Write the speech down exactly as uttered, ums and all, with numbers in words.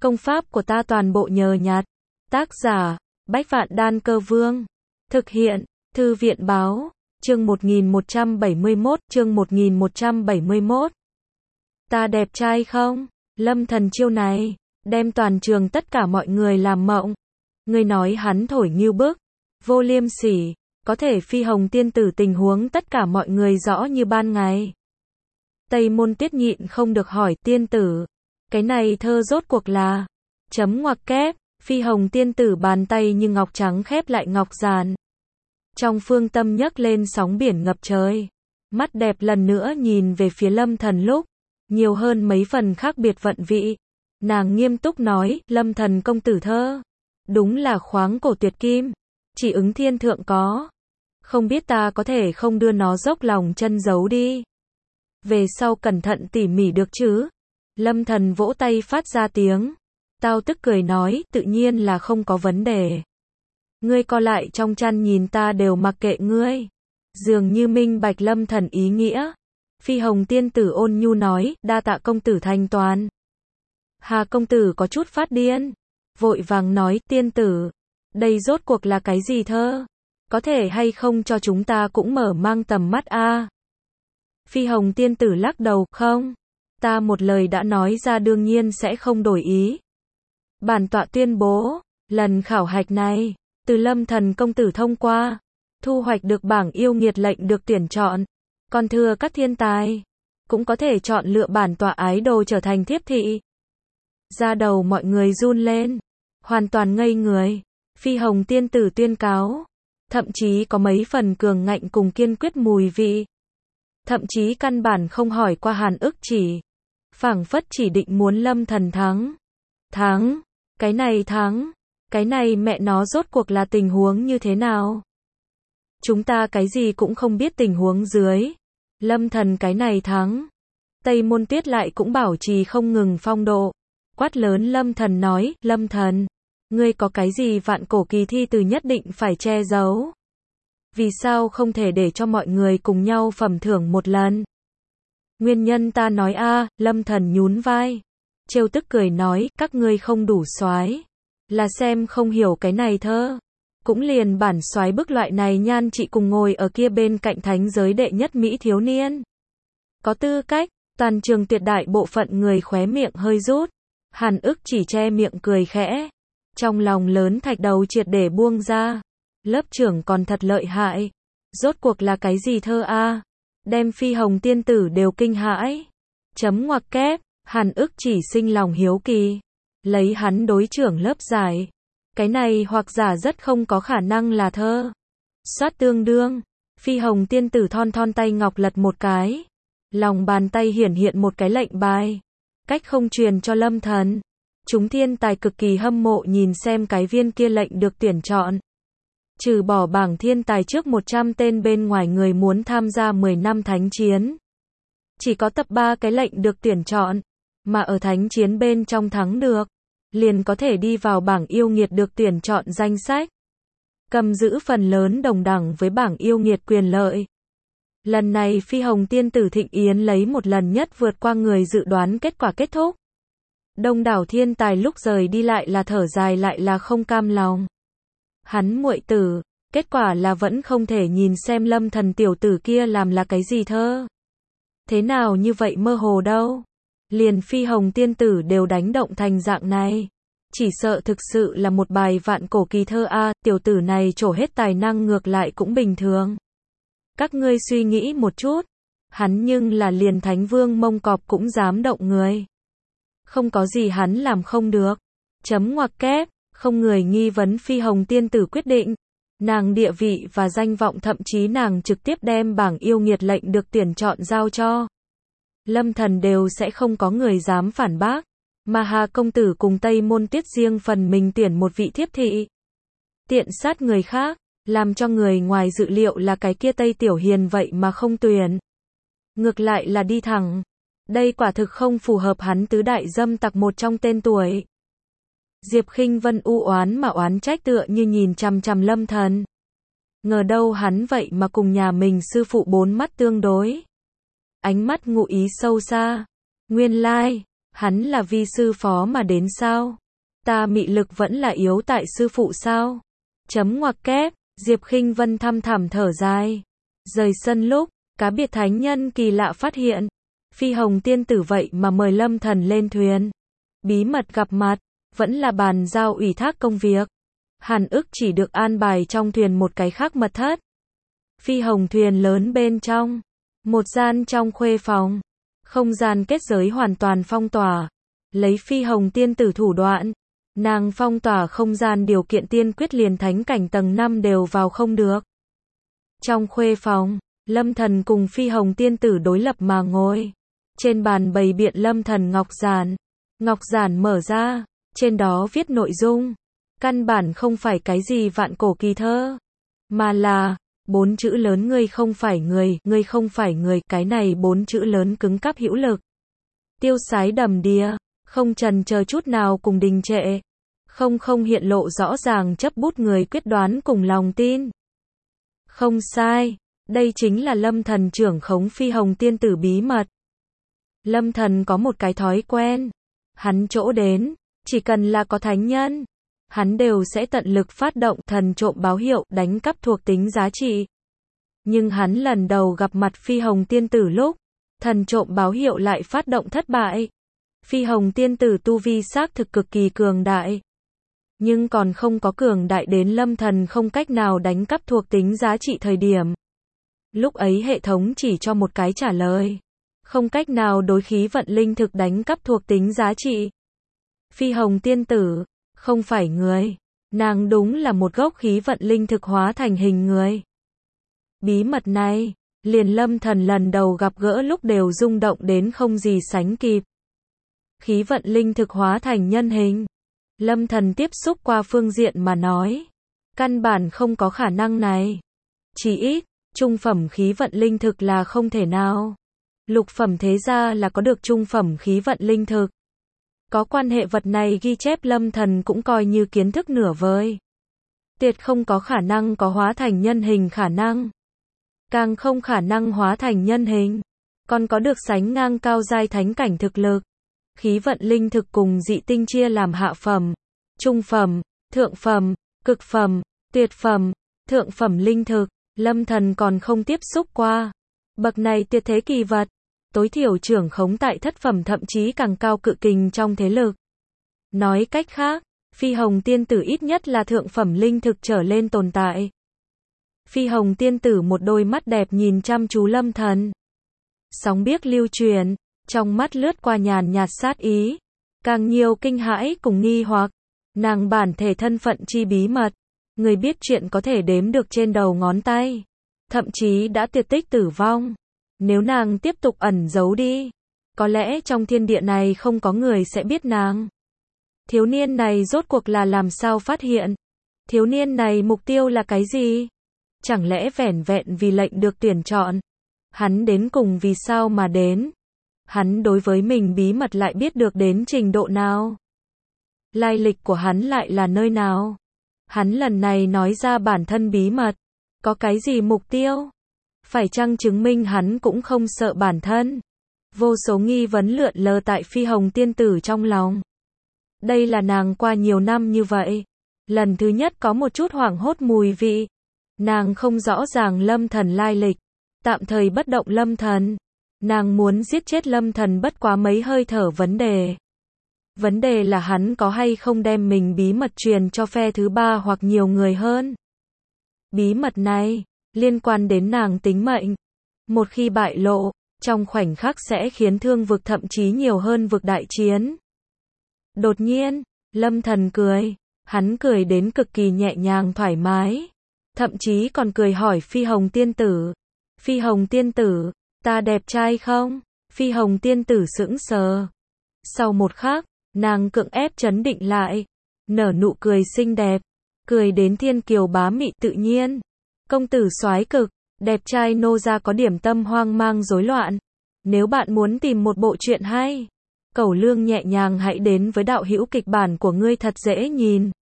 Công pháp của ta toàn bộ nhờ nhặt. Tác giả, Bách Vạn Đan Cơ Vương. Thực hiện, Thư viện Báo. Chương một nghìn một trăm bảy mươi mốt, chương một nghìn một trăm bảy mươi mốt. Ta đẹp trai không? Lâm Thần chiêu này, đem toàn trường tất cả mọi người làm mộng. Ngươi nói hắn thổi nghiêu bức, vô liêm sỉ, có thể Phi Hồng tiên tử tình huống tất cả mọi người rõ như ban ngày. Tây Môn Tiết nhịn không được hỏi tiên tử, cái này thơ rốt cuộc là, chấm ngoặc kép, Phi Hồng tiên tử bàn tay như ngọc trắng khép lại ngọc giàn. Trong phương tâm nhấc lên sóng biển ngập trời, mắt đẹp lần nữa nhìn về phía Lâm Thần lúc, nhiều hơn mấy phần khác biệt vận vị. Nàng nghiêm túc nói, Lâm Thần công tử thơ, đúng là khoáng cổ tuyệt kim, chỉ ứng thiên thượng có. Không biết ta có thể không đưa nó dốc lòng chân giấu đi. Về sau cẩn thận tỉ mỉ được chứ? Lâm Thần vỗ tay phát ra tiếng. Tao tức cười nói, tự nhiên là không có vấn đề. Ngươi co lại trong chăn nhìn ta đều mặc kệ ngươi. Dường như minh bạch Lâm Thần ý nghĩa. Phi Hồng tiên tử ôn nhu nói, đa tạ công tử thanh toán. Hà công tử có chút phát điên. Vội vàng nói, tiên tử, đây rốt cuộc là cái gì thơ? Có thể hay không cho chúng ta cũng mở mang tầm mắt a? À? Phi Hồng tiên tử lắc đầu, không. Ta một lời đã nói ra đương nhiên sẽ không đổi ý. Bản tọa tuyên bố, lần khảo hạch này, từ Lâm Thần công tử thông qua, thu hoạch được bảng yêu nghiệt lệnh được tuyển chọn. Còn thừa các thiên tài, cũng có thể chọn lựa bản tọa ái đồ trở thành thiếp thị. Da đầu mọi người run lên, hoàn toàn ngây người. Phi Hồng tiên tử tuyên cáo, thậm chí có mấy phần cường ngạnh cùng kiên quyết mùi vị. Thậm chí căn bản không hỏi qua Hàn Ức Chỉ, phảng phất chỉ định muốn Lâm Thần thắng. Thắng, cái này thắng, cái này mẹ nó rốt cuộc là tình huống như thế nào? Chúng ta cái gì cũng không biết tình huống dưới. Lâm Thần cái này thắng. Tây Môn Tiết lại cũng bảo trì không ngừng phong độ. Quát lớn Lâm Thần nói, Lâm Thần, ngươi có cái gì vạn cổ kỳ thi từ nhất định phải che giấu? Vì sao không thể để cho mọi người cùng nhau phẩm thưởng một lần? Nguyên nhân ta nói a, à, Lâm Thần nhún vai. Trêu tức cười nói, các ngươi không đủ soái, là xem không hiểu cái này thơ. Cũng liền bản soái bức loại này nhan chị cùng ngồi ở kia bên cạnh thánh giới đệ nhất mỹ thiếu niên. Có tư cách, toàn trường tuyệt đại bộ phận người khóe miệng hơi rút. Hàn Ức Chỉ che miệng cười khẽ. Trong lòng lớn thạch đầu triệt để buông ra. Lớp trưởng còn thật lợi hại. Rốt cuộc là cái gì thơ a? À? Đem Phi Hồng tiên tử đều kinh hãi. Chấm ngoặc kép, Hàn Ức Chỉ sinh lòng hiếu kỳ. Lấy hắn đối trưởng lớp giải. Cái này hoặc giả rất không có khả năng là thơ. Xoát tương đương. Phi Hồng tiên tử thon thon tay ngọc lật một cái. Lòng bàn tay hiển hiện một cái lệnh bài. Cách không truyền cho Lâm Thần. Chúng thiên tài cực kỳ hâm mộ nhìn xem cái viên kia lệnh được tuyển chọn. Trừ bỏ bảng thiên tài trước một trăm tên bên ngoài người muốn tham gia mười năm thánh chiến. Chỉ có tập ba cái lệnh được tuyển chọn. Mà ở thánh chiến bên trong thắng được. Liền có thể đi vào bảng yêu nghiệt được tuyển chọn danh sách. Cầm giữ phần lớn đồng đẳng với bảng yêu nghiệt quyền lợi. Lần này Phi Hồng tiên tử thịnh yến lấy một lần nhất vượt qua người dự đoán kết quả kết thúc. Đông đảo thiên tài lúc rời đi lại là thở dài lại là không cam lòng. Hắn muội tử, kết quả là vẫn không thể nhìn xem Lâm Thần tiểu tử kia làm là cái gì thơ. Thế nào như vậy mơ hồ đâu. Liền Phi Hồng tiên tử đều đánh động thành dạng này. Chỉ sợ thực sự là một bài vạn cổ kỳ thơ a, à, tiểu tử này trổ hết tài năng ngược lại cũng bình thường. Các ngươi suy nghĩ một chút, hắn nhưng là liền Thánh Vương Mông Cọp cũng dám động người. Không có gì hắn làm không được. Chấm ngoặc kép, không người nghi vấn Phi Hồng tiên tử quyết định. Nàng địa vị và danh vọng thậm chí nàng trực tiếp đem bảng yêu nghiệt lệnh được tuyển chọn giao cho. Lâm Thần đều sẽ không có người dám phản bác. Mà Hà công tử cùng Tây Môn Tiết riêng phần mình tuyển một vị thiếp thị. Tiện sát người khác, làm cho người ngoài dự liệu là cái kia Tây Tiểu Hiền vậy mà không tuyển. Ngược lại là đi thẳng. Đây quả thực không phù hợp hắn tứ đại dâm tặc một trong tên tuổi. Diệp Khinh Vân u oán mà oán trách tựa như nhìn chằm chằm Lâm Thần. Ngờ đâu hắn vậy mà cùng nhà mình sư phụ bốn mắt tương đối. Ánh mắt ngụ ý sâu xa. Nguyên lai, Hắn là vì sư phó mà đến sao? Ta mị lực vẫn là yếu tại sư phụ sao? Chấm ngoặc kép, Diệp Khinh Vân thăm thẳm thở dài. Rời sân lúc, cá biệt thánh nhân kỳ lạ phát hiện. Phi Hồng tiên tử vậy mà mời Lâm Thần lên thuyền. Bí mật gặp mặt, vẫn là bàn giao ủy thác công việc. Hàn ức chỉ được an bài trong thuyền một cái khác mật thất. Phi Hồng thuyền lớn bên trong. Một gian trong khuê phòng. Không gian kết giới hoàn toàn phong tỏa. Lấy Phi Hồng tiên tử thủ đoạn. Nàng phong tỏa không gian điều kiện tiên quyết liền thánh cảnh tầng năm đều vào không được. Trong khuê phòng, Lâm Thần cùng Phi Hồng tiên tử đối lập mà ngồi. Trên bàn bày biện Lâm Thần ngọc giản. Ngọc giản mở ra, trên đó viết nội dung. Căn bản không phải cái gì vạn cổ kỳ thơ, mà là bốn chữ lớn ngươi không phải người, ngươi không phải người, cái này bốn chữ lớn cứng cáp hữu lực. Tiêu sái đầm đìa, không chần chờ chút nào cùng đình trệ. Không không hiện lộ rõ ràng chấp bút người quyết đoán cùng lòng tin. Không sai, đây chính là Lâm Thần trưởng khống Phi Hồng tiên tử bí mật. Lâm Thần có một cái thói quen, hắn chỗ đến, chỉ cần là có thánh nhân, hắn đều sẽ tận lực phát động thần trộm báo hiệu đánh cắp thuộc tính giá trị. Nhưng hắn lần đầu gặp mặt Phi Hồng tiên tử lúc, thần trộm báo hiệu lại phát động thất bại. Phi Hồng tiên tử tu vi xác thực cực kỳ cường đại. Nhưng còn không có cường đại đến Lâm Thần không cách nào đánh cắp thuộc tính giá trị thời điểm. Lúc ấy hệ thống chỉ cho một cái trả lời. Không cách nào đối khí vận linh thực đánh cắp thuộc tính giá trị. Phi Hồng tiên tử, không phải người. Nàng đúng là một gốc khí vận linh thực hóa thành hình người. Bí mật này, liền Lâm Thần lần đầu gặp gỡ lúc đều rung động đến không gì sánh kịp. Khí vận linh thực hóa thành nhân hình. Lâm Thần tiếp xúc qua phương diện mà nói. Căn bản không có khả năng này. Chỉ ít, trung phẩm khí vận linh thực là không thể nào. Lục phẩm thế gia là có được trung phẩm khí vận linh thực. Có quan hệ vật này ghi chép Lâm Thần cũng coi như kiến thức nửa vời. Tuyệt không có khả năng có hóa thành nhân hình khả năng. Càng không khả năng hóa thành nhân hình. Còn có được sánh ngang cao giai thánh cảnh thực lực. Khí vận linh thực cùng dị tinh chia làm hạ phẩm, trung phẩm, thượng phẩm, cực phẩm, tuyệt phẩm, thượng phẩm linh thực. Lâm Thần còn không tiếp xúc qua. Bậc này tuyệt thế kỳ vật. Tối thiểu trưởng khống tại thất phẩm thậm chí càng cao cự kình trong thế lực. Nói cách khác, Phi Hồng tiên tử ít nhất là thượng phẩm linh thực trở lên tồn tại. Phi Hồng tiên tử một đôi mắt đẹp nhìn chăm chú Lâm Thần. Sóng biếc lưu truyền, trong mắt lướt qua nhàn nhạt sát ý, càng nhiều kinh hãi cùng nghi hoặc. Nàng bản thể thân phận chi bí mật, người biết chuyện có thể đếm được trên đầu ngón tay, thậm chí đã tuyệt tích tử vong. Nếu nàng tiếp tục ẩn giấu đi, có lẽ trong thiên địa này không có người sẽ biết nàng. Thiếu niên này rốt cuộc là làm sao phát hiện? Thiếu niên này mục tiêu là cái gì? Chẳng lẽ vẻn vẹn vì lệnh được tuyển chọn? Hắn đến cùng vì sao mà đến? Hắn đối với mình bí mật lại biết được đến trình độ nào? Lai lịch của hắn lại là nơi nào? Hắn lần này nói ra bản thân bí mật, có cái gì mục tiêu? Phải chăng chứng minh hắn cũng không sợ bản thân? Vô số nghi vấn lượn lờ tại Phi Hồng tiên tử trong lòng. Đây là nàng qua nhiều năm như vậy. Lần thứ nhất có một chút hoảng hốt mùi vị. Nàng không rõ ràng Lâm Thần lai lịch. Tạm thời bất động Lâm Thần. Nàng muốn giết chết Lâm Thần bất quá mấy hơi thở vấn đề. Vấn đề là hắn có hay không đem mình bí mật truyền cho phe thứ ba hoặc nhiều người hơn. Bí mật này liên quan đến nàng tính mệnh. Một khi bại lộ, trong khoảnh khắc sẽ khiến thương vực thậm chí nhiều hơn vực đại chiến. Đột nhiên, Lâm Thần cười. Hắn cười đến cực kỳ nhẹ nhàng thoải mái. Thậm chí còn cười hỏi Phi Hồng tiên tử. Phi Hồng tiên tử, ta đẹp trai không? Phi Hồng tiên tử sững sờ. Sau một khắc, nàng cưỡng ép trấn định lại. Nở nụ cười xinh đẹp. Cười đến thiên kiều bá mị tự nhiên. Công tử soái cực, đẹp trai nô gia có điểm tâm hoang mang rối loạn. Nếu bạn muốn tìm một bộ truyện hay, cẩu lương nhẹ nhàng hãy đến với đạo hữu kịch bản của ngươi thật dễ nhìn.